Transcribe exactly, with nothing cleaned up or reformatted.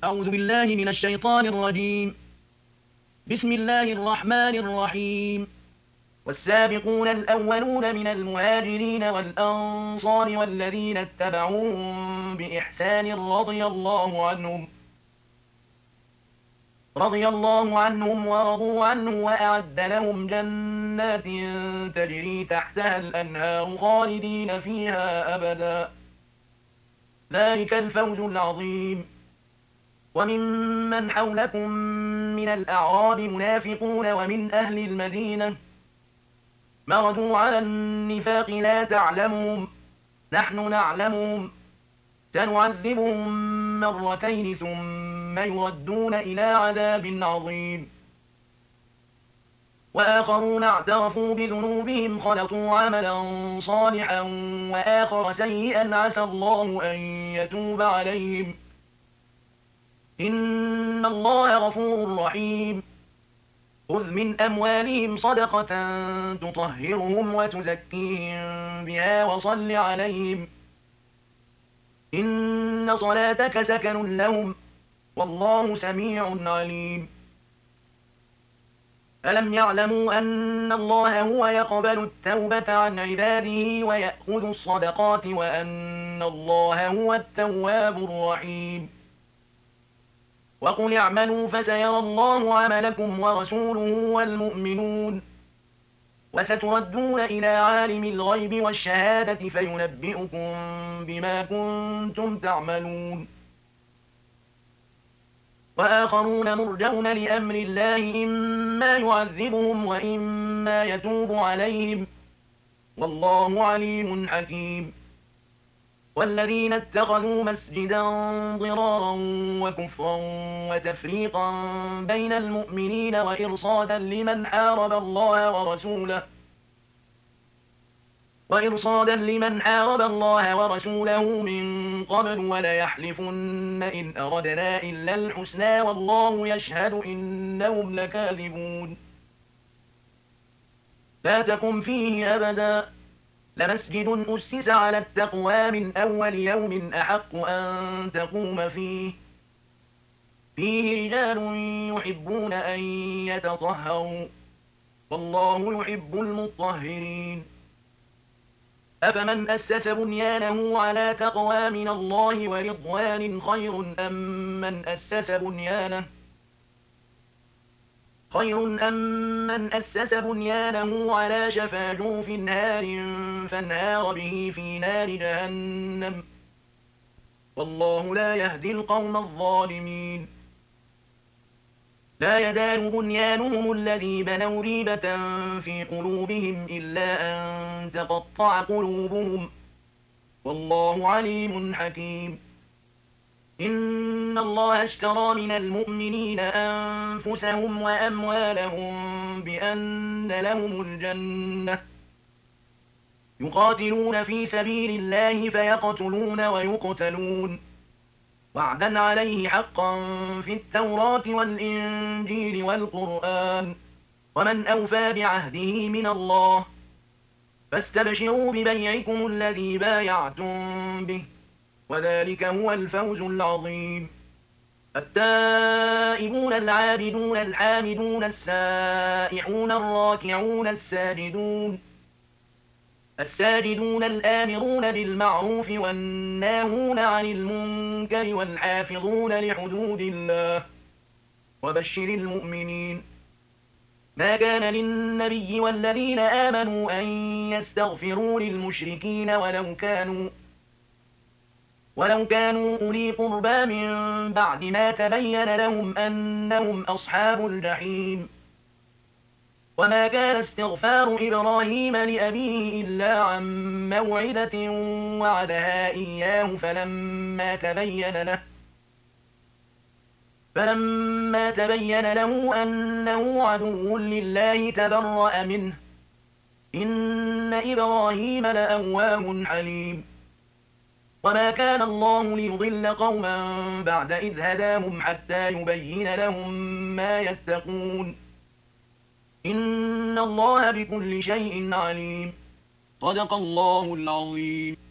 أعوذ بالله من الشيطان الرجيم. بسم الله الرحمن الرحيم. والسابقون الأولون من المهاجرين والأنصار والذين اتبعوهم بإحسان رضي الله عنهم رضي الله عنهم ورضوا عنه وأعد لهم جنات تجري تحتها الأنهار خالدين فيها أبدا، ذلك الفوز العظيم. وممن حولكم من الأعراب منافقون ومن أهل المدينة مردوا على النفاق لا تعلمهم نحن نعلمهم سنعذبهم مرتين ثم يردون إلى عذاب عظيم. وآخرون اعترفوا بذنوبهم خلطوا عملا صالحا وآخر سيئا عسى الله أن يتوب عليهم إن الله غفور رحيم. خذ من أموالهم صدقة تطهرهم وتزكيهم بها وصل عليهم إن صلاتك سكن لهم والله سميع عليم. ألم يعلموا أن الله هو يقبل التوبة عن عباده ويأخذ الصدقات وأن الله هو التواب الرحيم. وقل اعملوا فسيرى الله عملكم ورسوله والمؤمنون وستردون إلى عالم الغيب والشهادة فينبئكم بما كنتم تعملون. وآخرون مرجون لأمر الله إما يعذبهم وإما يتوب عليهم والله عليم حكيم. والذين اتخذوا مسجدا ضرارا وكفرا وتفريقا بين المؤمنين وإرصادا لمن حارب الله ورسوله وإرصادا لمن حارب الله ورسوله من قبل وليحلفن إن أردنا إلا الحسنى والله يشهد إنهم لكاذبون. لا تقم فيه أبدا لمسجد أسس على التقوى من أول يوم أحق أن تقوم فيه فيه رجال يحبون أن يتطهروا والله يحب المطهرين. أفمن أسس بنيانه على تقوى من الله ورضوان خير أم من أسس بنيانه خير أم من أسس بنيانه على شفا جرف نار فانهار به في نار جهنم والله لا يهدي القوم الظالمين. لا يزال بنيانهم الذي بنوا ريبة في قلوبهم إلا أن تقطع قلوبهم والله عليم حكيم. إن الله اشترى من المؤمنين أنفسهم وأموالهم بأن لهم الجنة يقاتلون في سبيل الله فيقتلون ويقتلون وعدا عليه حقا في التوراة والإنجيل والقرآن ومن أوفى بعهده من الله فاستبشروا ببيعكم الذي بايعتم به وذلك هو الفوز العظيم. التائبون العابدون الحامدون السائحون الراكعون الساجدون الساجدون الآمرون بالمعروف والناهون عن المنكر والحافظون لحدود الله وبشر المؤمنين. ما كان للنبي والذين آمنوا أن يستغفروا للمشركين ولو كانوا ولو كانوا أولي قربى من بعد ما تبين لهم أنهم أصحاب الجحيم. وما كان استغفار إبراهيم لأبيه إلا عن موعدة وعدها إياه فلما تبين له فلما تبين له أنه عدو لله تبرأ منه إن إبراهيم لأواه حليم. وما كان الله ليضل قوما بعد إذ هداهم حتى يبين لهم ما يتقون إن الله بكل شيء عليم. صدق الله العظيم.